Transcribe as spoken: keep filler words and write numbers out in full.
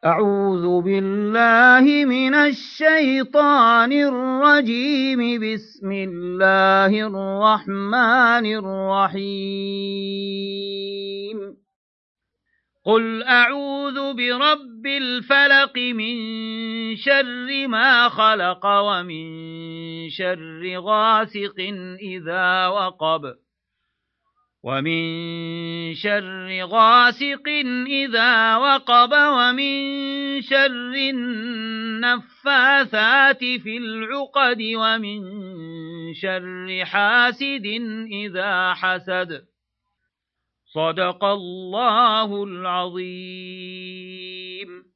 أعوذ بالله من الشيطان الرجيم. بسم الله الرحمن الرحيم. قل أعوذ برب الفلق من شر ما خلق ومن شر غاسق إذا وقب ومن شر غاسق إذا وقب ومن شر النفاثات في العقد ومن شر حاسد إذا حسد. صدق الله العظيم.